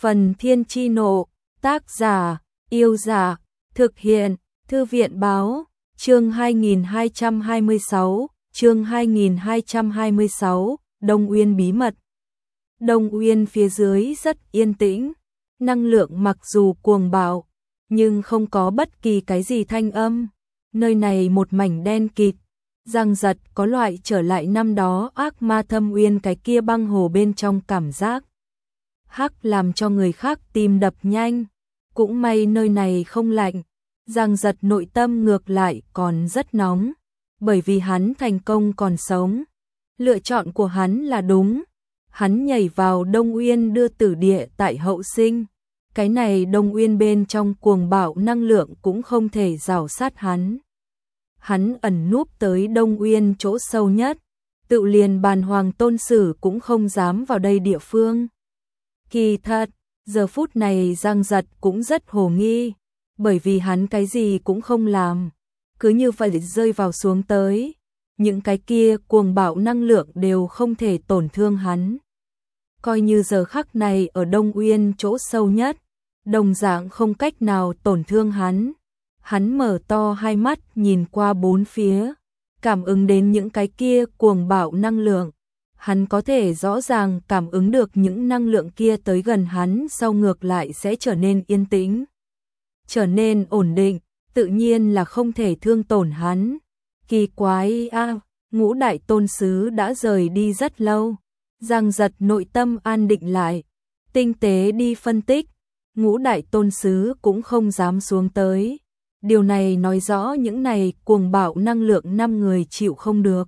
Phần Thiên Chi Nộ, tác giả, Yêu Giả, thực hiện, Thư viện Báo, chương 2226, chương 2226, Đông Uyên bí mật. Đông Uyên phía dưới rất yên tĩnh, năng lượng mặc dù cuồng bạo, nhưng không có bất kỳ cái gì thanh âm. Nơi này một mảnh đen kịt, giằng giật có loại trở lại năm đó ác ma thâm uyên cái kia băng hồ bên trong cảm giác. Hắc làm cho người khác tim đập nhanh, cũng may nơi này không lạnh, giằng giật nội tâm ngược lại còn rất nóng, bởi vì hắn thành công còn sống. Lựa chọn của hắn là đúng, hắn nhảy vào Đông Uyên đưa tử địa tại hậu sinh. Cái này Đông Uyên bên trong cuồng bạo năng lượng cũng không thể rào sát hắn. Hắn ẩn núp tới Đông Uyên chỗ sâu nhất, tự liền bàn hoàng tôn sử cũng không dám vào đây địa phương. Kỳ thật, giờ phút này giằng giật cũng rất hồ nghi, bởi vì hắn cái gì cũng không làm, cứ như vậy rơi vào xuống tới. Những cái kia cuồng bạo năng lượng đều không thể tổn thương hắn. Coi như giờ khắc này ở Đông Uyên chỗ sâu nhất, đồng dạng không cách nào tổn thương hắn. Hắn mở to hai mắt nhìn qua bốn phía, cảm ứng đến những cái kia cuồng bạo năng lượng. Hắn có thể rõ ràng cảm ứng được những năng lượng kia tới gần hắn sau ngược lại sẽ trở nên yên tĩnh, trở nên ổn định, tự nhiên là không thể thương tổn hắn. Kỳ quái a, Ngũ Đại Tôn Sứ đã rời đi rất lâu. Giằng giật nội tâm an định lại, tinh tế đi phân tích, Ngũ Đại Tôn Sứ cũng không dám xuống tới. Điều này nói rõ những này cuồng bạo năng lượng 5 người chịu không được.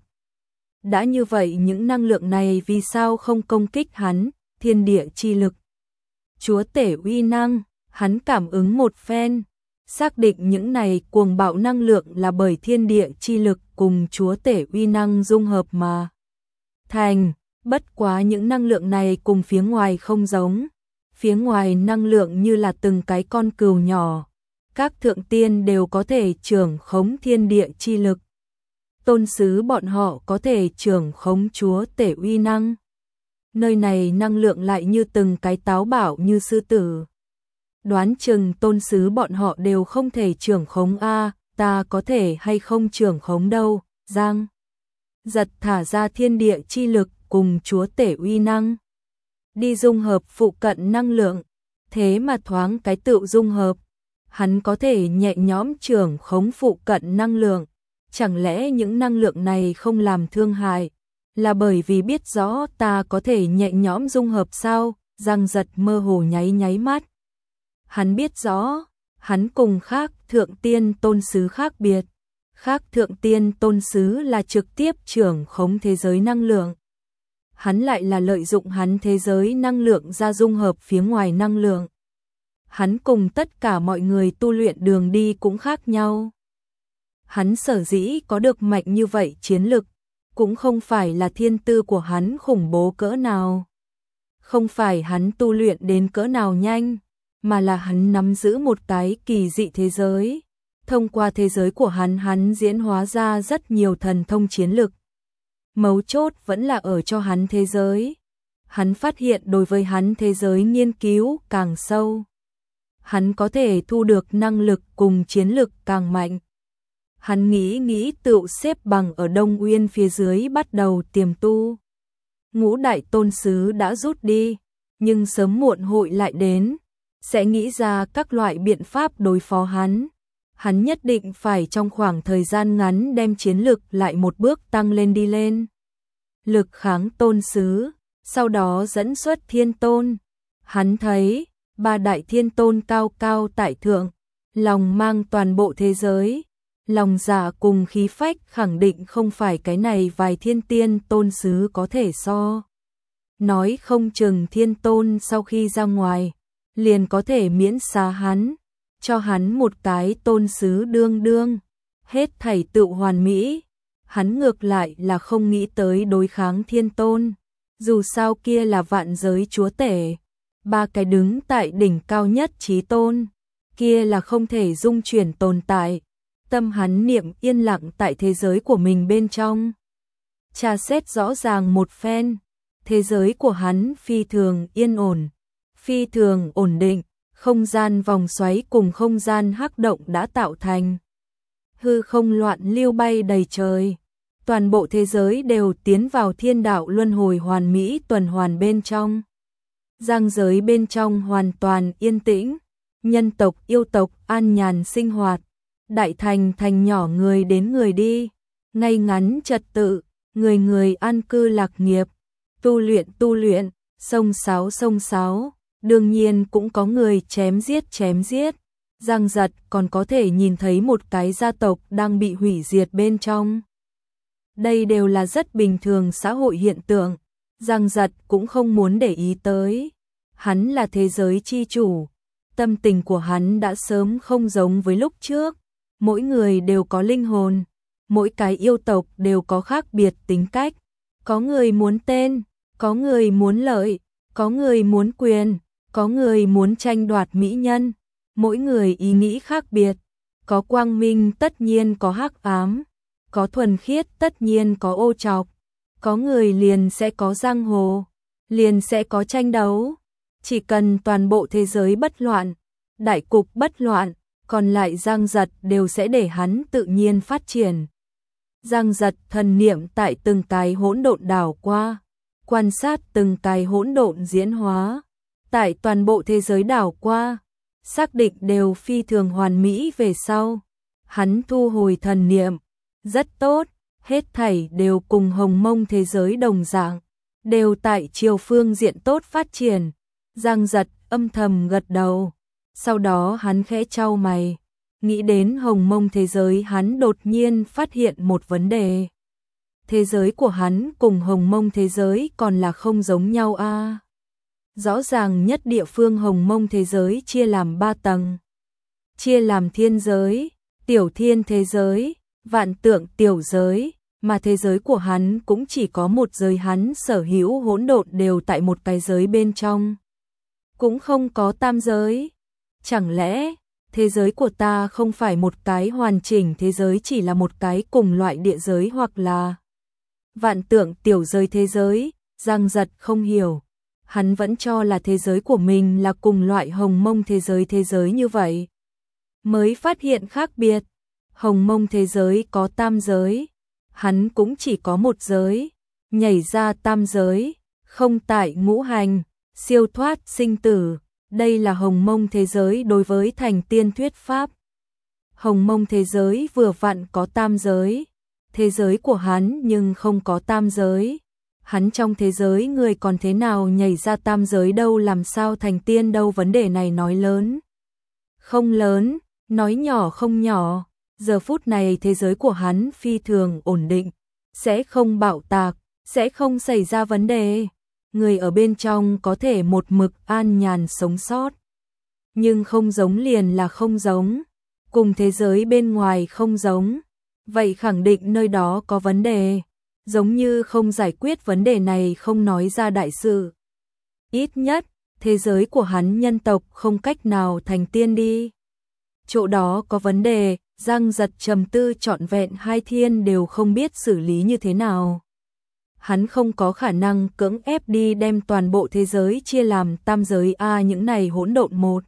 Đã như vậy những năng lượng này vì sao không công kích hắn? Thiên địa chi lực, chúa tể uy năng, hắn cảm ứng một phen, xác định những này cuồng bạo năng lượng là bởi thiên địa chi lực cùng chúa tể uy năng dung hợp mà thành. Bất quá những năng lượng này cùng phía ngoài không giống, phía ngoài năng lượng như là từng cái con cừu nhỏ, các thượng tiên đều có thể trưởng khống thiên địa chi lực. Tôn sứ bọn họ có thể trưởng khống chúa tể uy năng. Nơi này năng lượng lại như từng cái táo bạo như sư tử. Đoán chừng tôn sứ bọn họ đều không thể trưởng khống a, ta có thể hay không trưởng khống đâu. Giang giật thả ra thiên địa chi lực cùng chúa tể uy năng, đi dung hợp phụ cận năng lượng, thế mà thoáng cái tự dung hợp, hắn có thể nhẹ nhõm trưởng khống phụ cận năng lượng. Chẳng lẽ những năng lượng này không làm thương hại, là bởi vì biết rõ ta có thể nhẹ nhõm dung hợp sao? Giằng giật mơ hồ nháy mắt. Hắn biết rõ, hắn cùng khác thượng tiên tôn sứ khác biệt. Khác thượng tiên tôn sứ là trực tiếp trưởng khống thế giới năng lượng. Hắn lại là lợi dụng hắn thế giới năng lượng ra dung hợp phía ngoài năng lượng. Hắn cùng tất cả mọi người tu luyện đường đi cũng khác nhau. Hắn sở dĩ có được mạnh như vậy chiến lực, cũng không phải là thiên tư của hắn khủng bố cỡ nào, không phải hắn tu luyện đến cỡ nào nhanh, mà là hắn nắm giữ một cái kỳ dị thế giới. Thông qua thế giới của hắn diễn hóa ra rất nhiều thần thông chiến lực. Mấu chốt vẫn là ở cho hắn thế giới. Hắn phát hiện đối với hắn thế giới nghiên cứu càng sâu, hắn có thể thu được năng lực cùng chiến lực càng mạnh. Hắn nghĩ tự xếp bằng ở Đông Uyên phía dưới bắt đầu tiềm tu. Ngũ Đại Tôn Sứ đã rút đi, nhưng sớm muộn hội lại đến, sẽ nghĩ ra các loại biện pháp đối phó hắn. Hắn nhất định phải trong khoảng thời gian ngắn đem chiến lực lại một bước tăng lên đi lên. Lực kháng tôn sứ, sau đó dẫn xuất thiên tôn. Hắn thấy, 3 đại thiên tôn cao cao tại thượng, lòng mang toàn bộ thế giới. Lòng dạ cùng khí phách khẳng định không phải cái này vài thiên tiên tôn sứ có thể so. Nói không chừng thiên tôn sau khi ra ngoài, liền có thể miễn xá hắn, cho hắn một cái tôn sứ đương, hết thảy tự hoàn mỹ. Hắn ngược lại là không nghĩ tới đối kháng thiên tôn, dù sao kia là vạn giới chúa tể, 3 cái đứng tại đỉnh cao nhất chí tôn, kia là không thể dung chuyển tồn tại. Tâm hắn niệm yên lặng tại thế giới của mình bên trong, tra xét rõ ràng một phen, thế giới của hắn phi thường yên ổn, phi thường ổn định, không gian vòng xoáy cùng không gian hắc động đã tạo thành. Hư không loạn lưu bay đầy trời. Toàn bộ thế giới đều tiến vào thiên đạo luân hồi hoàn mỹ tuần hoàn bên trong. Giang giới bên trong hoàn toàn yên tĩnh, nhân tộc yêu tộc an nhàn sinh hoạt, đại thành thành nhỏ người đến người đi, ngay ngắn trật tự, người người an cư lạc nghiệp, tu luyện, xông xáo, đương nhiên cũng có người chém giết, Giang Giật còn có thể nhìn thấy một cái gia tộc đang bị hủy diệt bên trong. Đây đều là rất bình thường xã hội hiện tượng, Giang Giật cũng không muốn để ý tới. Hắn là thế giới chi chủ, tâm tình của hắn đã sớm không giống với lúc trước, mỗi người đều có linh hồn, mỗi cái yêu tộc đều có khác biệt tính cách, có người muốn tên, có người muốn lợi, có người muốn quyền, có người muốn tranh đoạt mỹ nhân, mỗi người ý nghĩ khác biệt, có quang minh tất nhiên có hắc ám, có thuần khiết tất nhiên có ô trọc, có người liền sẽ có giang hồ, liền sẽ có tranh đấu. Chỉ cần toàn bộ thế giới bất loạn, đại cục bất loạn, còn lại Giang Giật đều sẽ để hắn tự nhiên phát triển. Giang Giật thần niệm tại từng cái hỗn độn đảo qua, quan sát từng cái hỗn độn diễn hóa, tại toàn bộ thế giới đảo qua, xác định đều phi thường hoàn mỹ về sau. Hắn thu hồi thần niệm, rất tốt, hết thảy đều cùng hồng mông thế giới đồng dạng, đều tại chiều phương diện tốt phát triển. Giang Giật âm thầm gật đầu, sau đó hắn khẽ chau mày, nghĩ đến hồng mông thế giới hắn đột nhiên phát hiện một vấn đề. Thế giới của hắn cùng hồng mông thế giới còn là không giống nhau a. Rõ ràng nhất địa phương hồng mông thế giới chia làm 3 tầng. Chia làm thiên giới, tiểu thiên thế giới, vạn tượng tiểu giới, mà thế giới của hắn cũng chỉ có một giới, hắn sở hữu hỗn độn đều tại một cái giới bên trong. Cũng không có tam giới. Chẳng lẽ thế giới của ta không phải một cái hoàn chỉnh thế giới, chỉ là một cái cùng loại địa giới hoặc là vạn tượng tiểu giới thế giới? Giang Giật không hiểu. Hắn vẫn cho là thế giới của mình là cùng loại hồng mông thế giới như vậy. Mới phát hiện khác biệt. Hồng mông thế giới có tam giới, hắn cũng chỉ có một giới, nhảy ra tam giới, không tại ngũ hành, siêu thoát sinh tử, đây là hồng mông thế giới đối với thành tiên thuyết pháp. Hồng mông thế giới vừa vặn có tam giới, thế giới của hắn nhưng không có tam giới. Hắn trong thế giới người còn thế nào nhảy ra tam giới đâu, làm sao thành tiên đâu, vấn đề này nói lớn không lớn, nói nhỏ không nhỏ. Giờ phút này thế giới của hắn phi thường ổn định, sẽ không bạo tạc, sẽ không xảy ra vấn đề. Người ở bên trong có thể một mực an nhàn sống sót. Nhưng không giống liền là không giống, cùng thế giới bên ngoài không giống. Vậy khẳng định nơi đó có vấn đề, giống như không giải quyết vấn đề này không nói ra đại sự. Ít nhất, thế giới của hắn nhân tộc không cách nào thành tiên đi. Chỗ đó có vấn đề. Giang Giật trầm tư trọn vẹn 2 thiên đều không biết xử lý như thế nào. Hắn không có khả năng cưỡng ép đi đem toàn bộ thế giới chia làm tam giới a, những này hỗn độn một.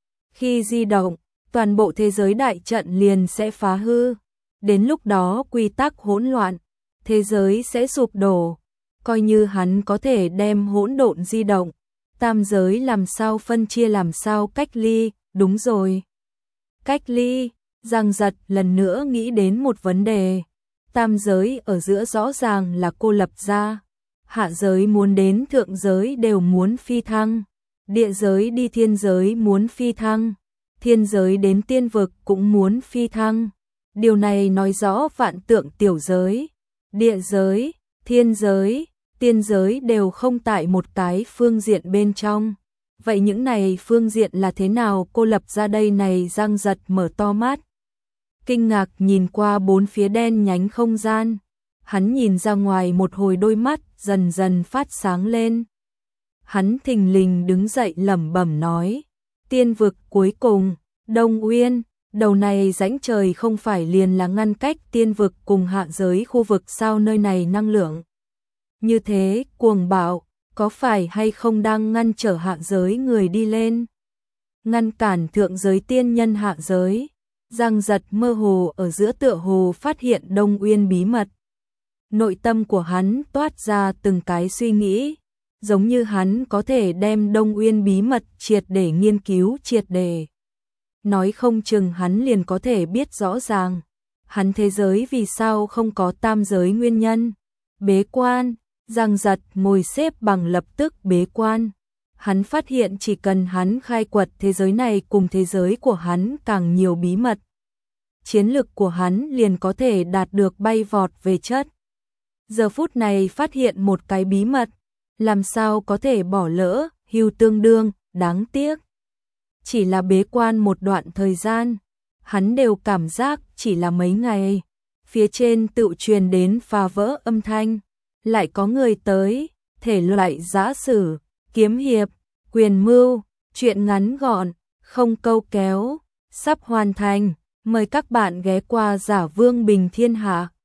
Khi di động, toàn bộ thế giới đại trận liền sẽ phá hư. Đến lúc đó quy tắc hỗn loạn, thế giới sẽ sụp đổ. Coi như hắn có thể đem hỗn độn di động, tam giới làm sao phân chia, làm sao cách ly, đúng rồi. Cách ly. Giang Giật lần nữa nghĩ đến một vấn đề. Tam giới ở giữa rõ ràng là cô lập ra. Hạ giới muốn đến thượng giới đều muốn phi thăng. Địa giới đi thiên giới muốn phi thăng. Thiên giới đến tiên vực cũng muốn phi thăng. Điều này nói rõ vạn tượng tiểu giới, địa giới, thiên giới, tiên giới đều không tại một cái phương diện bên trong. Vậy những này phương diện là thế nào cô lập ra đây này? Giang Giật mở to mắt, kinh ngạc nhìn qua bốn phía đen nhánh không gian. Hắn nhìn ra ngoài một hồi, đôi mắt dần dần phát sáng lên. Hắn thình lình đứng dậy lẩm bẩm nói: tiên vực cuối cùng, Đông Uyên, đầu này rãnh trời không phải liền là ngăn cách tiên vực cùng hạ giới khu vực sao? Nơi này năng lượng như thế cuồng bạo, có phải hay không đang ngăn trở hạ giới người đi lên, ngăn cản thượng giới tiên nhân hạ giới. Giang Giật mơ hồ ở giữa tựa hồ phát hiện Đông Uyên bí mật. Nội tâm của hắn toát ra từng cái suy nghĩ, giống như hắn có thể đem Đông Uyên bí mật triệt để nghiên cứu triệt để. Nói không chừng hắn liền có thể biết rõ ràng, hắn thế giới vì sao không có tam giới nguyên nhân. Bế quan, Giang Giật ngồi xếp bằng lập tức bế quan. Hắn phát hiện chỉ cần hắn khai quật thế giới này cùng thế giới của hắn càng nhiều bí mật, chiến lực của hắn liền có thể đạt được bay vọt về chất. Giờ phút này phát hiện một cái bí mật, làm sao có thể bỏ lỡ, hưu tương đương, đáng tiếc. Chỉ là bế quan một đoạn thời gian, hắn đều cảm giác chỉ là mấy ngày. Phía trên tự truyền đến phá vỡ âm thanh, lại có người tới, thể loại giã sử, kiếm hiệp, quyền mưu, chuyện ngắn gọn, không câu kéo, sắp hoàn thành. Mời các bạn ghé qua Giả Vương Bình Thiên Hạ.